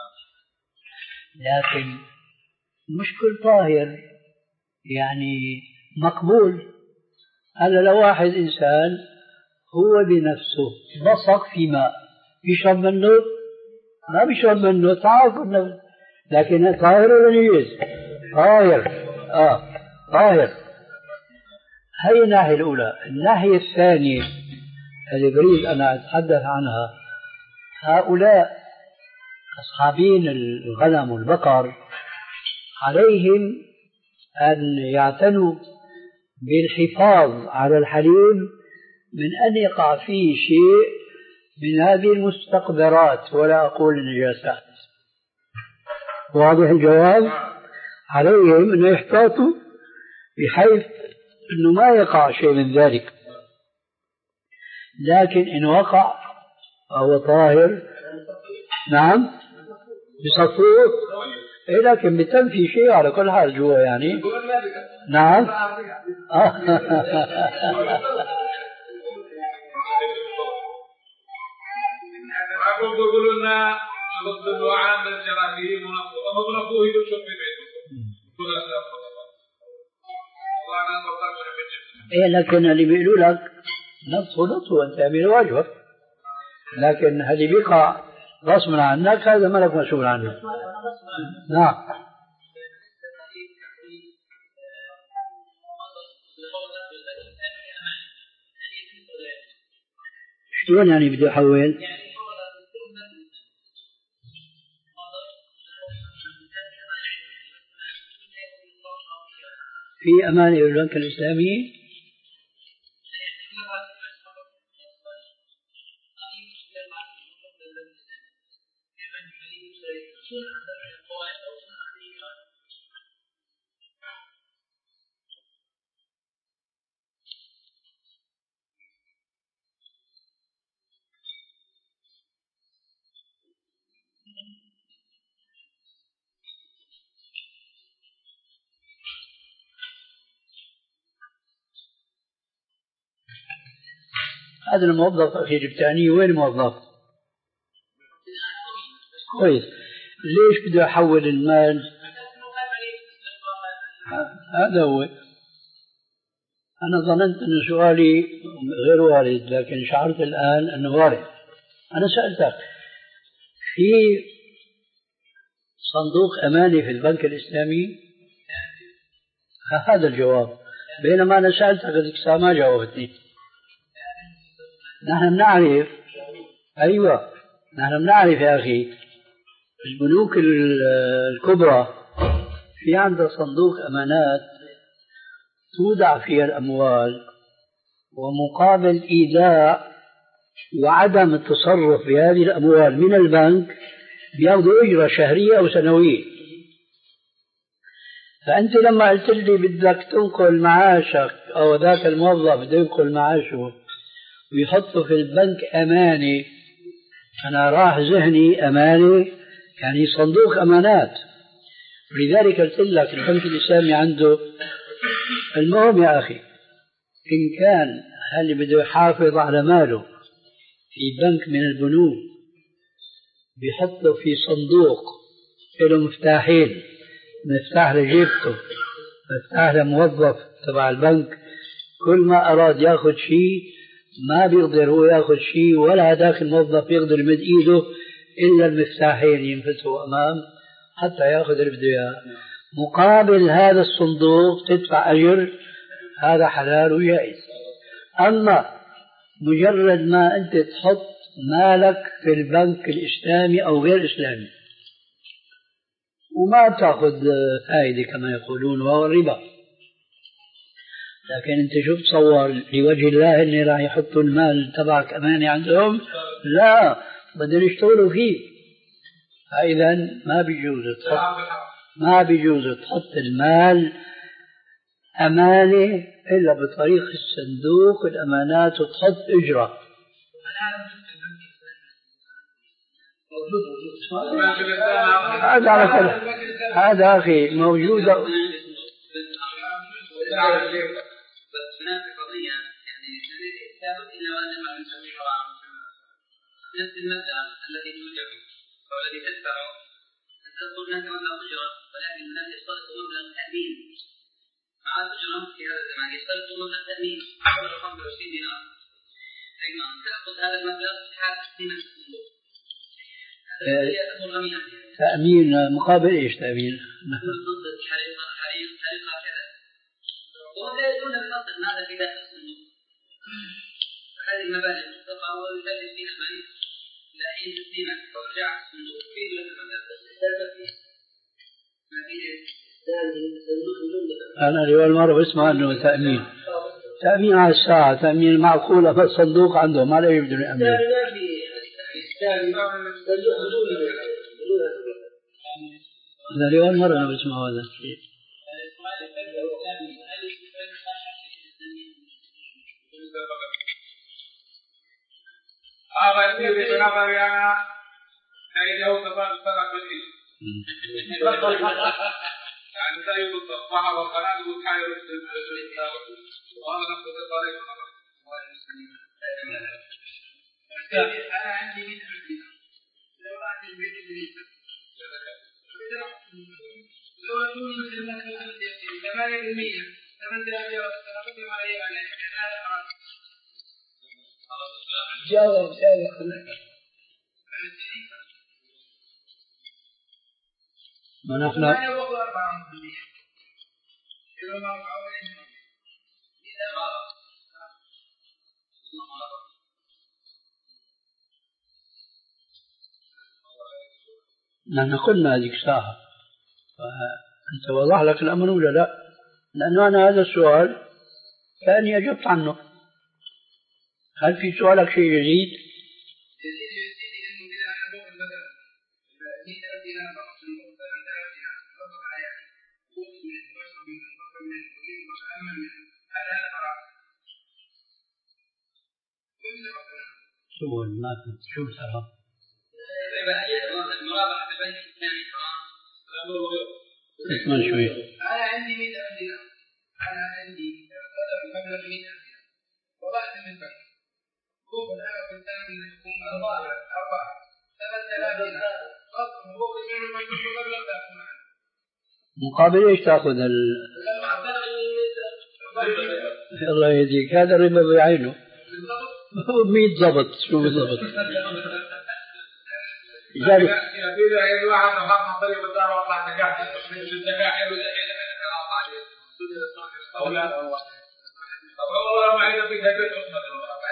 لكن مش كل طاهر يعني مقبول. هذا لو واحد إنسان هو بنفسه بصق في ماء يشرب منه، ما بيشرب منه تعرف، لكن طاهر ولا نجس؟ طاهر. آه طاهر. هي الناحية الأولى. الناحية الثانية اللي بريد أنا أتحدث عنها، هؤلاء أصحابين الغنم والبقر عليهم أن يعتنوا بالحفاظ على الحليب من أن يقع فيه شيء من هذه المستقبرات، ولا أقول النجاسات. واضح الجواب؟ عليهم أن يحتاطوا بحيث أنه ما يقع شيء من ذلك، لكن إن وقع فهو طاهر. نعم بصفوه، إيه لكن بتنفي شيء على كل حال جوا يعني. نعم يقولوا لنا نضل عام الجراثيم ونضربوه يشوف في بيته. إيه لكن اللي بيقولوا لك نصه نصه أنت تعمل واجبك، لكن اللي بيقع غصبا عنك هذا ما لك مسؤول عنه. نعم. شلون يعني بدي أحول؟ في أمانة البنك الإسلامي هذا الموظف أخي الثاني وين الموظف؟ كويس. ليش بدي أحول المال؟ هذا هو. أنا ظننت أن سؤالي غير وارد، لكن شعرت الآن أنه وارد. أنا سألتك في صندوق أماني في البنك الإسلامي، هذا الجواب، بينما أنا سألتك قد ما جاوبتني. نحن نعرف، أيوة نحن نعرف يا أخي البنوك الكبرى في عندها صندوق أمانات تودع فيها الأموال، ومقابل إيداع وعدم التصرف بهذه الأموال من البنك بياخذوا أجرة شهرية أو سنوية. فأنت لما قلت لي بدك تنقل معاشك أو ذاك الموظف بده ينقل معاشه ويحطه في البنك أماني، أنا راح ذهني أماني يعني صندوق أمانات، ولذلك قلت لك البنك الإسلامي عنده. المهم يا أخي، إن كان هل بده يحافظ على ماله في بنك من البنوك بيحطه في صندوق له مفتاحين، مفتاح لجيبته، مفتاح لموظف تبع البنك، كل ما أراد يأخذ شيء ما بيقدر هو يأخذ شيء ولا هذاك الموظف يقدر يمد إيده إلا المفتاحين ينفتحوا أمام حتى يأخذ اللي بده إياه. مقابل هذا الصندوق تدفع أجر، هذا حلال وجائز. أما مجرد ما أنت تحط مالك في البنك الإسلامي أو غير إسلامي وما تأخذ فائدة كما يقولون وهو الربا، لكن أنت شو تصور لوجه الله إني راح يحطوا المال تبعك أماني عندهم؟ لا، بدهم يشتغلوا فيه. فإذا ما بيجوز تحط ما بيجوز تحط المال أمانة إلا بطريق الصندوق الأمانات وتحط إجرة. هذا على كل هذا أخي موجودة. بس هناك قضية يعني لابد إلا وأن ما نسوي حرام نفس المبدأ الذي توجب أو الذي تدفعه تدخل هناك مبلغ أجرة، ولكن الناس يشترطوا مبلغ تأمين مع الأجرة في هذا الزمان، يشترطوا مبلغ تأمين حول خمسة وعشرين دينار، أيضا تأخذ هذا المبلغ في حال تسليمة الصندوق. تأمين مقابل إيش تأمين؟ ضد الحريق حريق حريق كذا، ولا يكون الفصل ماذا في داخل الصندوق. هذه المبالغ تقع ويبلغ فيها المريض إلى حين تسليمه أو رجع الصندوق في ولا المبالغ. أنا لأول مرة بسمع أنه تأمين تأمين على الساعة، تأمين معقولة، فالصندوق عندهم ما لا يبدو أمين. هذا لأول مرة أنا بسمع هذا الشيء. هذا يصير بنظري أنا أيده تبارك تبارك بالإله يعني لا يوصف صحة والقناة والحياة والإسلام وهذا نفس الطريق. أنا عندي مئة ألف دينار لو أعطي البيت بالنسبة لو أعطوني مثل ما كنت أمتي ثمانية بالمئة ثمانية بالمئة وستنقض ما عليه عليه هذا حرام. جاوب جاوب ما نحن نحن قلنا هذيك الساعة، فأنت وضح لك الأمر ولا لا؟ لأنه أنا هذا السؤال كأني أجبت عنه. هل في سؤالك شيء يزيد؟ يزيد يزيد إنه إذا أنا بقول مثلا مئة ألف دينار بحصل المقدر عن ثلاث دينار بطلع يعني قوت منه واشرب منه وبطل منه وجيب وتأمن منه، هل هذا حرام؟ كل مثلا سؤال ما كنت شو الحرام؟ المرابحة في البنك الإسلامي حرام؟ اسمع شوي. أنا عندي مئة ألف دينار، أنا عندي قدر مبلغ مئة ألف دينار وضعت من البنك فوق الألف الثاني من الحكومة أربعة أربعة ثلاث آلاف دينار خصم فوق منه ما يكون مبلغ تأخذ عنه مقابل إيش تأخذ ال؟ الله يهديك، هذا الربا بعينه. مية ضبط شو بالضبط؟ لذلك إذا أي واحد أخذنا طريق الدار وطلع نجاح النجاح يقول الكلام عليه أولاد والله ما عندنا في هبة أصلا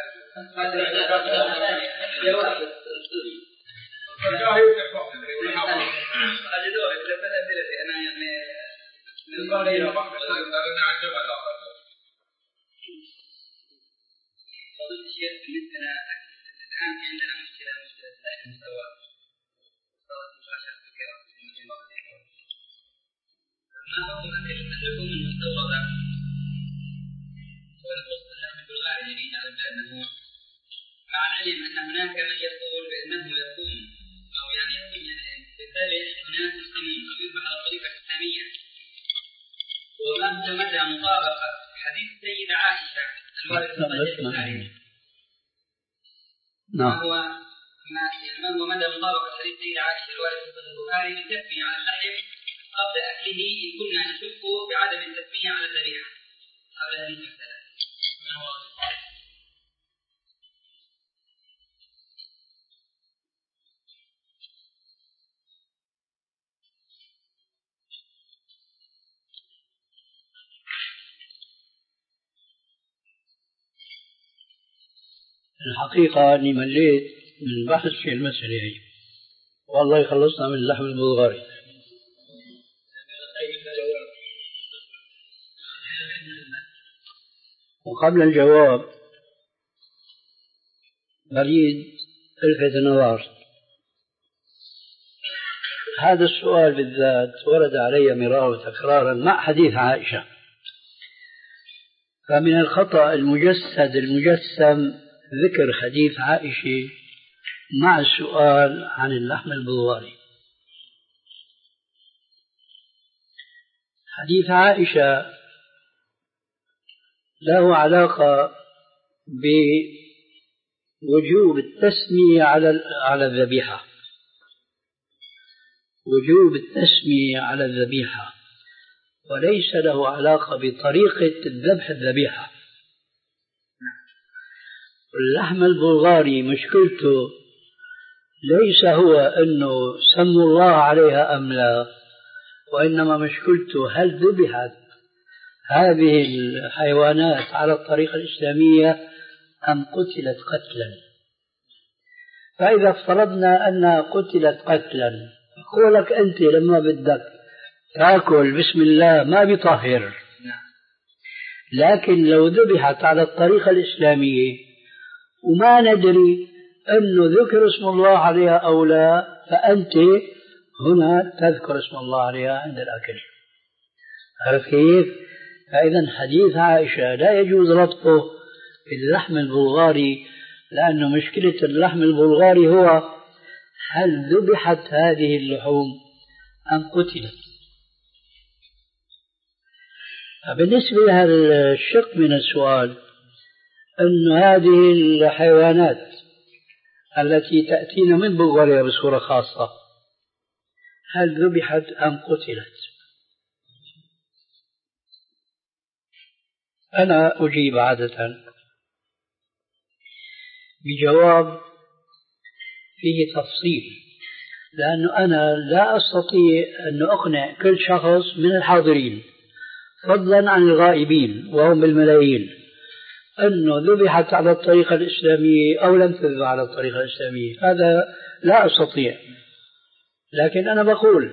الآن عندنا مشكلة مشكلة ثانية مستوى صارت مشاشة فكرة في المجموعة الإخوة. ما حكم أكل اللحوم المستوردة والقصد اللحم البلغاري الجديد على بلاد النمور، مع العلم أن هناك من يقول بأنه يكون أو يعني يكون بالتالي أناس مسلمين أو يذبح على الطريقة الإسلامية، وما هو مدى مطابقة حديث السيدة عائشة الوارد في صحيح البخاري؟ نعم. ما هو ما ما هو مدى مطابقة حديث السيدة عائشة الوارد في صحيح البخاري للتسمية على اللحم قبل أكله إن كنا نشك بعدم التسمية على الذبيحة قبل هذه المسألة؟ ما هو الحقيقة أني مليت من البحث في المسألة هي، والله خلصنا من اللحم البلغاري. وقبل الجواب بريد ألفت النظر. هذا السؤال بالذات ورد علي مرارا وتكرارا مع حديث عائشة، فمن الخطأ المجسد المجسم ذكر حديث عائشة مع السؤال عن اللحم البلغاري. حديث عائشة له علاقة بوجوب التسمية على على الذبيحة، وجوب التسمية على الذبيحة، وليس له علاقة بطريقة ذبح الذبيحة. اللحم البلغاري مشكلته ليس هو أنه سموا الله عليها أم لا، وإنما مشكلته هل ذبحت هذه الحيوانات على الطريقة الإسلامية أم قتلت قتلا. فإذا افترضنا أنها قتلت قتلا، قولك أنت لما بدك تأكل بسم الله ما بيطهر، لكن لو ذبحت على الطريقة الإسلامية وما ندري أنه ذكر اسم الله عليها أو لا، فأنت هنا تذكر اسم الله عليها عند الأكل. عرفت كيف؟ فإذا حديث عائشة لا يجوز ربطه باللحم البلغاري، لأنه مشكلة اللحم البلغاري هو هل ذبحت هذه اللحوم أم قتلت. بالنسبة لهذا الشق من السؤال، أن هذه الحيوانات التي تأتينا من بلغاريا بصورة خاصة هل ذبحت أم قتلت؟ أنا أجيب عادة بجواب فيه تفصيل، لأنه أنا لا أستطيع أن أقنع كل شخص من الحاضرين فضلا عن الغائبين وهم بالملايين أنه ذبحت على الطريقة الإسلامية أو لم تذبح على الطريقة الإسلامية. هذا لا أستطيع، لكن أنا بقول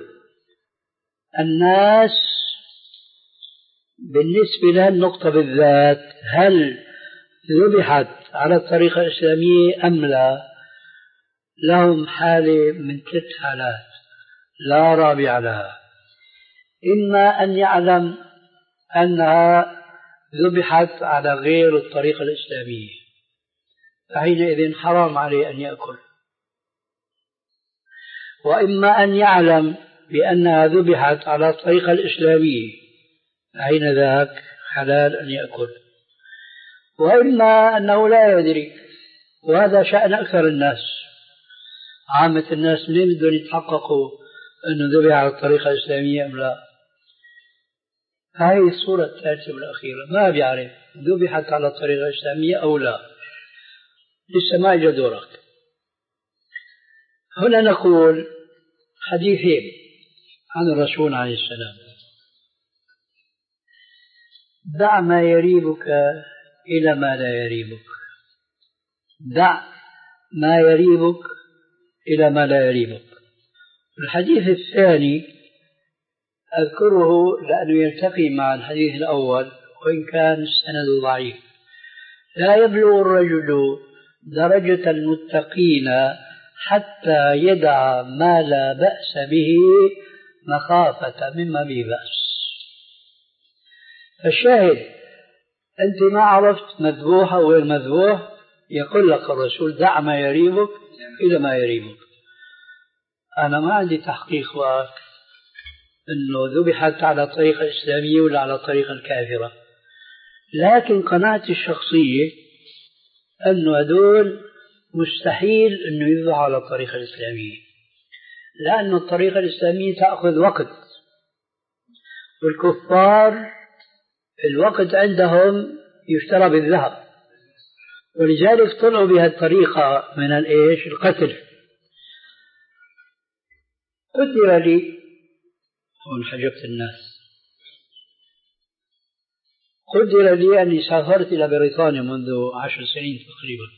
الناس بالنسبة لهالنقطة بالذات هل ذبحت على الطريقة الإسلامية أم لا، لهم حالة من ثلاث حالات لا رابع لها. إما أن يعلم أنها ذبحت على غير الطريقة الإسلامية، فحينئذ حرام عليه أن يأكل. وإما أن يعلم بأنها ذبحت على الطريقة الإسلامية، فحين ذاك حلال أن يأكل. وإما أنه لا يدري، وهذا شأن أكثر الناس. عامة الناس منين بدهم يتحققوا أنه ذبح على الطريقة الإسلامية أم لا؟ هاي الصورة الثالثة والأخيرة، ما بيعرف ذبحت على الطريقة الإسلامية أو لا، لسه ما إجا دورك. هنا نقول حديثين عن الرسول عليه السلام: دع ما يريبك إلى ما لا يريبك، دع ما يريبك إلى ما لا يريبك. الحديث الثاني أذكره لأنه يلتقي مع الحديث الأول وإن كان السند ضعيف: لا يبلغ الرجل درجة المتقين حتى يدع ما لا بأس به مخافة مما به بأس. فالشاهد أنت ما عرفت مذبوح أو غير مذبوح، يقول لك الرسول دع ما يريبك إلى ما يريبك. أنا ما عندي تحقيق وقت أنه ذبحت على الطريقة الإسلامية ولا على الطريقة الكافرة، لكن قناعتي الشخصية أنه هذول مستحيل أنه يذبحوا على الطريقة الإسلامية، لأن الطريقة الإسلامية تأخذ وقت، والكفار الوقت عندهم يشترى بالذهب، ولذلك طلعوا بهذه الطريقة من الإيش؟ القتل. قدر لي، هون حجبت الناس، قدر لي أني سافرت إلى بريطانيا منذ عشر سنين تقريبا،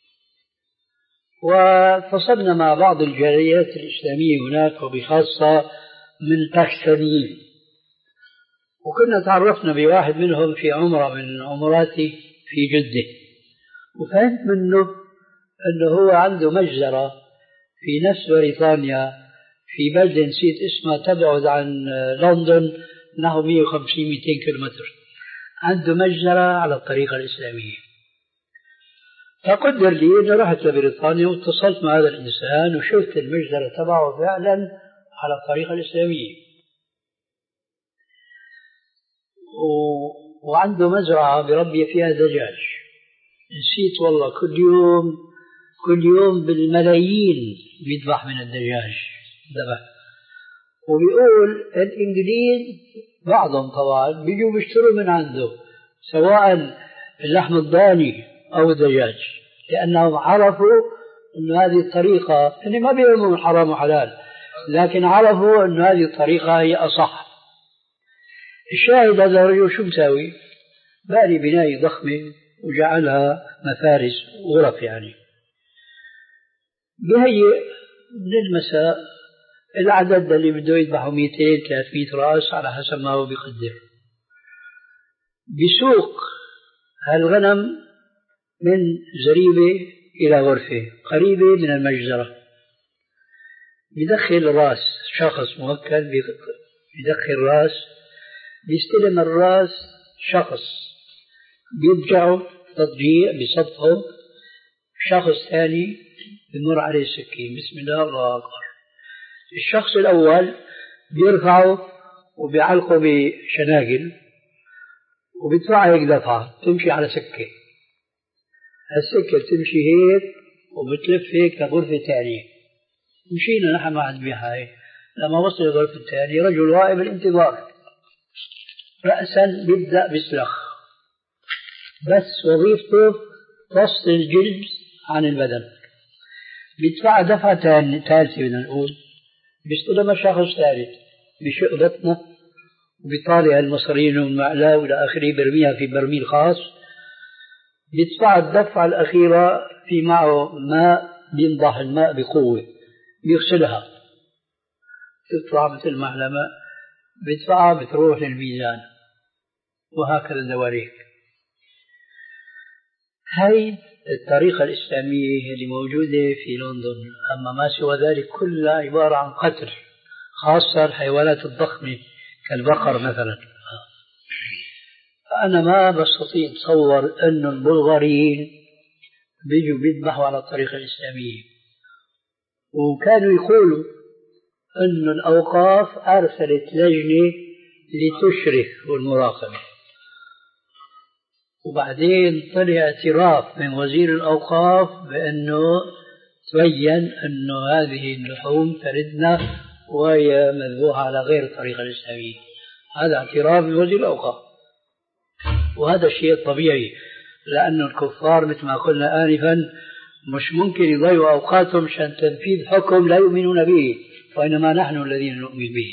واتصلنا مع بعض الجاليات الإسلامية هناك، وبخاصة من الباكستانيين، وكنا تعرفنا بواحد منهم في عمرة من عمراتي في جدة، وفهمت منه أنه هو عنده مجزرة في نفس بريطانيا في بلدة نسيت اسمها تبعد عن لندن نحو مئة وخمسين مئتين كيلومتر، عنده مجزرة على الطريقة الإسلامية. فقدر لي أني رحت لبريطانيا واتصلت مع هذا الإنسان وشفت المجزرة تبعه فعلا على الطريقة الإسلامية، و... وعنده مزرعة بربي فيها دجاج. نسيت والله، كل يوم كل يوم بالملايين بيذبح من الدجاج ذبح. وبيقول الإنجليز بعضهم طبعا بيجوا بيشتروا من عنده سواء اللحم الضاني أو الدجاج، لأنهم عرفوا أن هذه الطريقة، يعني ما بيهمهم حرام وحلال، لكن عرفوا أن هذه الطريقة هي أصح. الشاهد هذا الرجل شو مساوي؟ باني بناية ضخمة وجعلها مفارس غرف، يعني بهيئ من المساء العدد اللي بده يذبحوا مئتين ثلاثمئة رأس على حسب ما هو بيقدر. بسوق هالغنم من زريبة إلى غرفة قريبة من المجزرة، بدخل راس شخص موكل، بدخل راس، بيستلم الراس شخص بيرجعه تضجيع بسطحه، شخص ثاني بمر عليه السكين، بسم الله الله أكبر. الشخص الأول بيرفعه وبيعلقه بشناقل وبيدفعه هيك دفعة تمشي على سكة، هالسكة بتمشي هيك وبتلف هيك لغرفة ثانية. مشينا نحن مع الذبيحة هيك، لما وصل الغرفة الثانية رجل واقف بالانتظار، رأسا بيبدأ بيسلخ، بس وظيفته فصل الجلد عن البدن. بيدفع دفعة ثالثة بدنا نقول، بيستلم شخص ثالث بشق بطنه وبيطالع المصارين والمعلاه والى اخره، برميها في برميل خاص. بيدفع الدفعة الأخيرة في معه ماء، بينضح الماء بقوة، بيغسلها تطلع مثل معلمة، بيدفعها بتروح للميزان، وهكذا دواليك. هاي الطريقة الإسلامية اللي موجودة في لندن. أما ما سوى ذلك كلها عبارة عن قتل، خاصة الحيوانات الضخمة كالبقر مثلا. أنا ما بستطيع أتصور أن البلغاريين بيجوا بيذبحوا على الطريقة الإسلامية. وكانوا يقولوا أن الأوقاف أرسلت لجنة لتشرف والمراقبة، وبعدين طلع اعتراف من وزير الأوقاف بأنه تبين أن هذه اللحوم تردنا وهي مذبوحة على غير الطريقة الإسلامية. هذا اعتراف من وزير الأوقاف، وهذا الشيء طبيعي، لأن الكفار مثل ما قلنا آنفا مش ممكن يضيعوا أوقاتهم عشان تنفيذ حكم لا يؤمنون به، وإنما نحن الذين نؤمن به.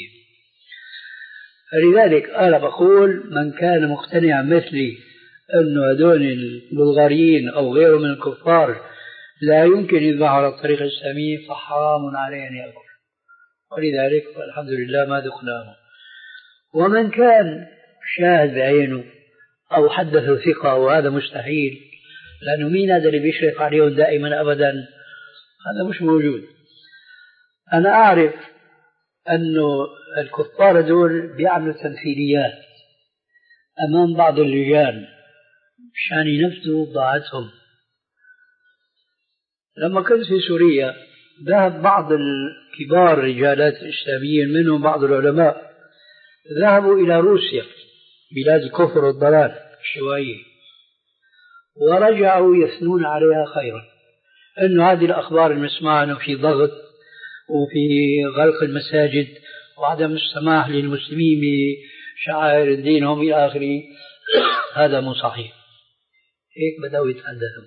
فلذلك أنا بقول من كان مقتنعا مثلي أن هذول البلغاريين أو غيرهم من الكفار لا يمكن يذبحوا على الطريقة الإسلامية فحرام عليه أن يأكل، ولذلك الحمد لله ما ذقناه. ومن كان شاهد بعينه أو حدث ثقة، وهذا مستحيل، لأنه مين هذا اللي بيشرف عليهم دائما أبدا؟ هذا مش موجود. أنا أعرف أنه الكفار دول بيعملوا تمثيليات أمام بعض اللجان مشان ينفذوا ضاعتهم. لما كنت في سوريا ذهب بعض الكبار رجالات الإسلاميين منهم بعض العلماء ذهبوا إلى روسيا بلاد الكفر والضلال الشيوعية، ورجعوا يثنون عليها خيرا، أنه هذه الأخبار المسموعة أنه في ضغط وفي غلق المساجد وعدم السماح للمسلمين بشعائر دينهم إلى آخره، هذا مو صحيح. هيك بدأوا يتحدثوا،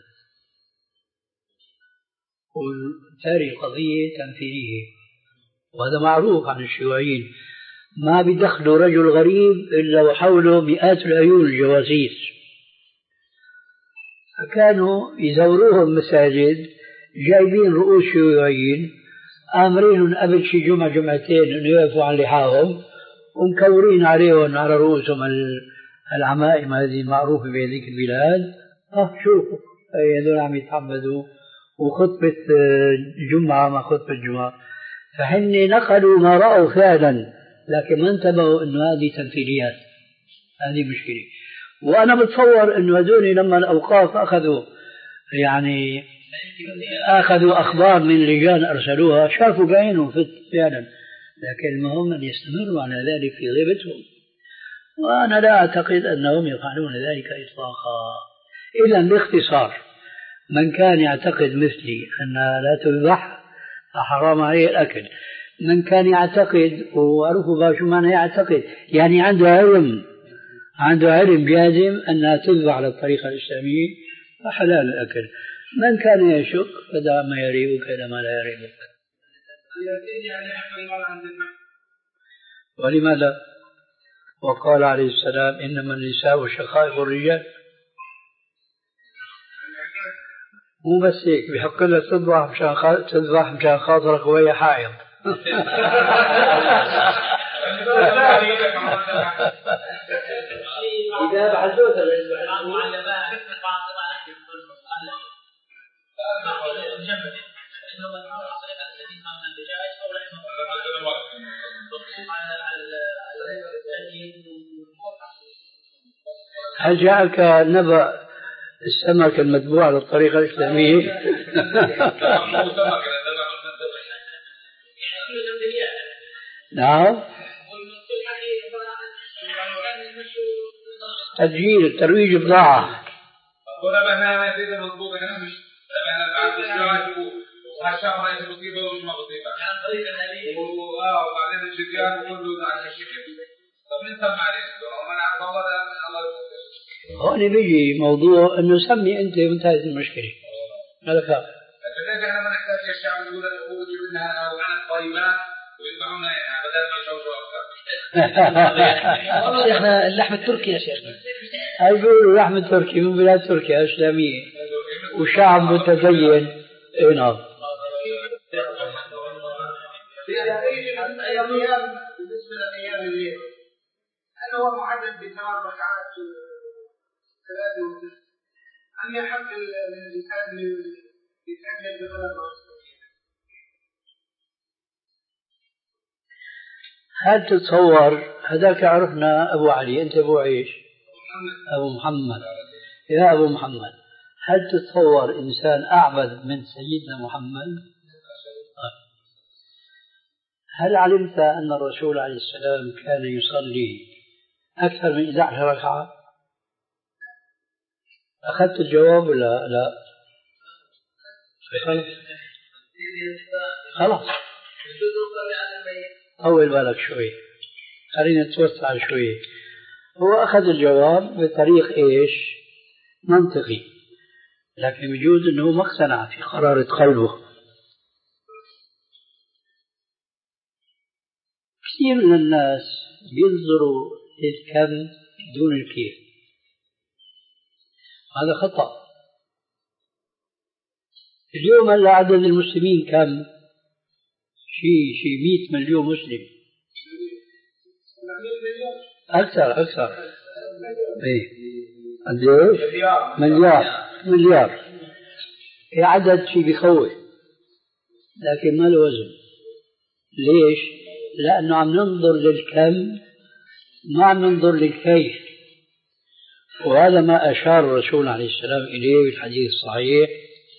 وبالتالي القضية تمثيلية، وهذا معروف عن الشيوعيين، ما بيدخلوا رجل غريب إلا وحوله مئات العيون الجواسيس. فكانوا يزوروهم مساجد جايبين رؤوس شيوعيين آمرين قبل شي جمعة جمعتين أنه يقفوا عن لحاهم، ومكورين عليهم على رؤوسهم العمائم هذه المعروفة بهذيك البلاد. اه شوفوا هذول عم يتحمدوا، وخطبة جمعة ما خطبة جمعة. فهن نقلوا ما رأوا فعلا، لكن ما انتبهوا أنه هذه تمثيليات. هذه مشكلة. وأنا بتصور أنه هذول لما الأوقاف أخذوا يعني أخذوا أخبار من لجان أرسلوها، شافوا بعينهم فعلا، لكن المهم أن يستمروا على ذلك في غيبتهم. وأنا لا أعتقد أنهم يفعلون ذلك إطلاقا. إذا باختصار، من كان يعتقد مثلي أنها لا تذبح فحرام عليه الأكل. من كان يعتقد، وأعرفه شو معنى يعتقد، يعني عنده علم، عنده علم جازم أنها تذبح على الطريقة الإسلامية فحلال الأكل. من كان يشك فدع ما يريبك إلى ما لا يريبك. ولماذا؟ وقال عليه السلام إنما النساء شقائق الرجال. مو بس هيك، بحق لها تذبح مشان خا... تذبح مشان خاطرك وهي حائض. إذا بحثوها هل جاءك نبأ السمك المتبوع على الطريقة الإسلامية؟ نعم، تسجيل الترويج بضاعة. هون بيجي موضوع انه سمي انت وانتهت المشكله. هذا كافي. لكن احنا ما نحتاج الشعب يقول الحقوق تجيب لنا وعن الطيبات ويدفعونا يعني بدل ما يشوفوا اكثر. والله شيخنا اللحم التركي يا شيخنا. هاي بيقولوا لحم التركي من بلاد تركيا اسلاميه وشعب متدين. اي نعم. بالنسبه لايام الليل هل هو محدد بثمان ركعات ثلاثه وتسعه؟ أم يحق للإنسان يتأجل بثلاث ركعات؟ هل تتصور هذاك عرفنا أبو علي، أنت أبو عيش أبو محمد. يا أبو محمد، هل تتصور إنسان أعبد من سيدنا محمد؟ هل علمت أن الرسول عليه السلام كان يصلي أكثر من إحدى عشرة ركعة؟ أخذت الجواب ولا لا؟ خلاص خلاص طول بالك شوي، خلينا نتوسع شوي. هو أخذ الجواب بطريق إيش؟ منطقي، لكن بيجوز أنه ما اقتنع في قرارة قلبه. كثير من الناس بينظروا للكم دون الكيف، هذا خطأ. اليوم هلا عدد المسلمين كم؟ شيء شيء مئة مليون مسلم، أكثر أكثر إيه قديش؟ مليار مليار. في عدد شيء بيخوف، لكن ما له وزن. ليش؟ لأنه عم ننظر للكم ما عم ننظر للكيف، وهذا ما أشار الرسول عليه السلام إليه في الحديث الصحيح.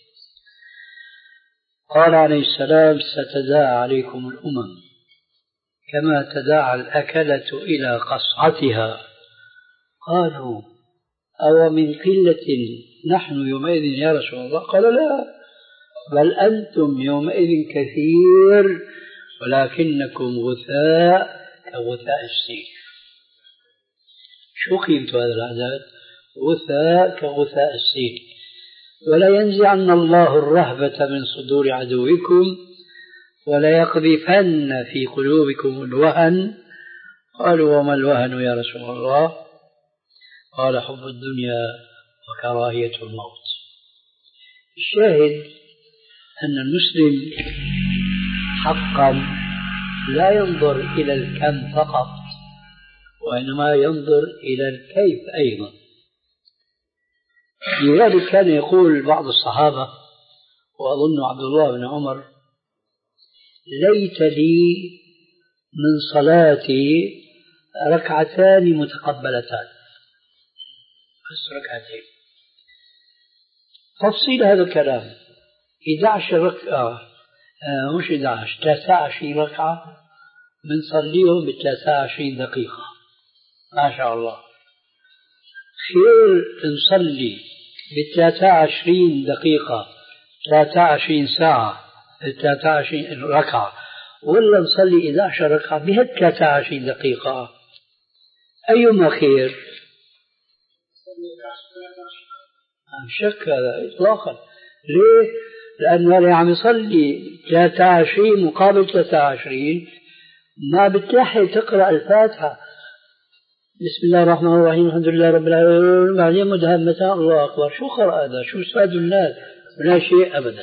قال عليه السلام ستداعى عليكم الأمم كما تداعى الأكلة إلى قصعتها. قالوا أو من قلة نحن يومئذ يا رسول الله؟ قال لا، بل أنتم يومئذ كثير ولكنكم غثاء كغثاء السيل. شو قيمة هذا العدد؟ غثاء كغثاء السيل. ولا ينزعن الله الرهبة من صدور عدوكم ولا يقذفن في قلوبكم الوهن. قالوا وما الوهن يا رسول الله؟ قال حب الدنيا وكراهية الموت. الشاهد أن المسلم حقا لا ينظر إلى الكم فقط، وإنما ينظر إلى الكيف أيضا. لذلك كان يقول بعض الصحابة وأظن عبد الله بن عمر ليت لي من صلاتي ركعتان متقبلتان، بس ركعتين. تفصيل هذا الكلام إحدى عشرة ركعة آه مش إحدى عشرة ثلاثة وعشرين ركعة بنصليهم ب ثلاثة وعشرين دقيقة ما شاء الله. خير نصلي ب ثلاثة وعشرين دقيقة ثلاثة وعشرين ساعة ثلاثة وعشرين ركعة ولا نصلي إحدى عشرة ركعة بهال ثلاثة وعشرين دقيقة؟ أيما خير؟ شك هذا إطلاقا. ليه؟ لأنه اللي عم يصلي ثلاثة وعشرين مقابل ثلاثة وعشرين ما بتلحق تقرأ الفاتحة بسم الله الرحمن الرحيم الحمد لله رب العالمين بعدين مدهمتان الله أكبر. شو قرأ هذا؟ شو استفاد الناس؟ لا شيء أبدا.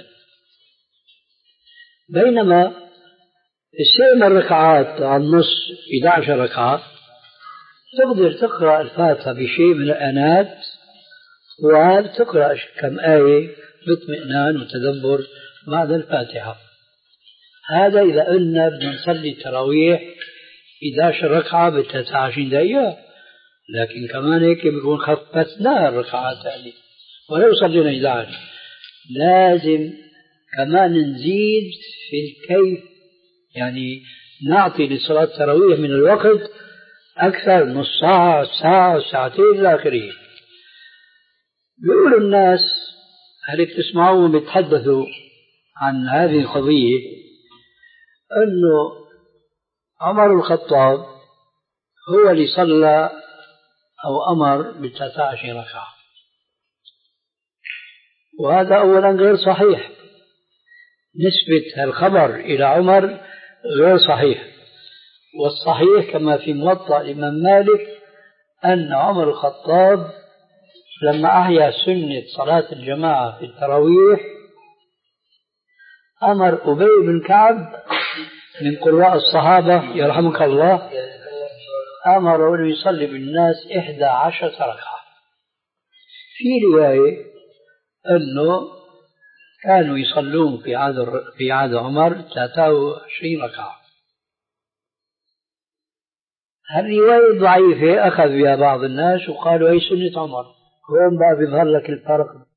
بينما السبع ركعات على النص إحدى عشرة ركعة تقدر تقرأ الفاتحة بشيء من الآنات وتقرأ كم آية باطمئنان وتدبر بعد الفاتحة. هذا إذا قلنا بدنا نصلي تراويح إحدى عشرة ركعة ب ثلاثة وعشرين دقيقة، لكن كمان هيك بيكون خفتنا الركعات هذه ولو صلينا إحدى عشرة. لازم كمان نزيد في الكيف، يعني نعطي لصلاة التراويح من الوقت أكثر، نص ساعة ساعة ساعتين إلى آخره. بيقول الناس هل بتسمعوهم بيتحدثوا عن هذه القضية أنه عمر الخطاب هو اللي صلى أو أمر بثلاثة وعشرين ركعة، وهذا أولا غير صحيح. نسبة الخبر إلى عمر غير صحيح، والصحيح كما في موطأ الإمام مالك أن عمر الخطاب لما أحيا سنة صلاة الجماعة في التراويح أمر أبي بن كعب من قراء الصحابة يرحمك الله، أمر أن يصلي بالناس إحدى عشرة ركعة. في رواية أنه كانوا يصلون في عهد في عهد عمر ثلاثة وعشرين ركعة. هالرواية ضعيفة أخذ بها بعض الناس وقالوا هي سنة عمر. هون بقى بيظهر لك الفرق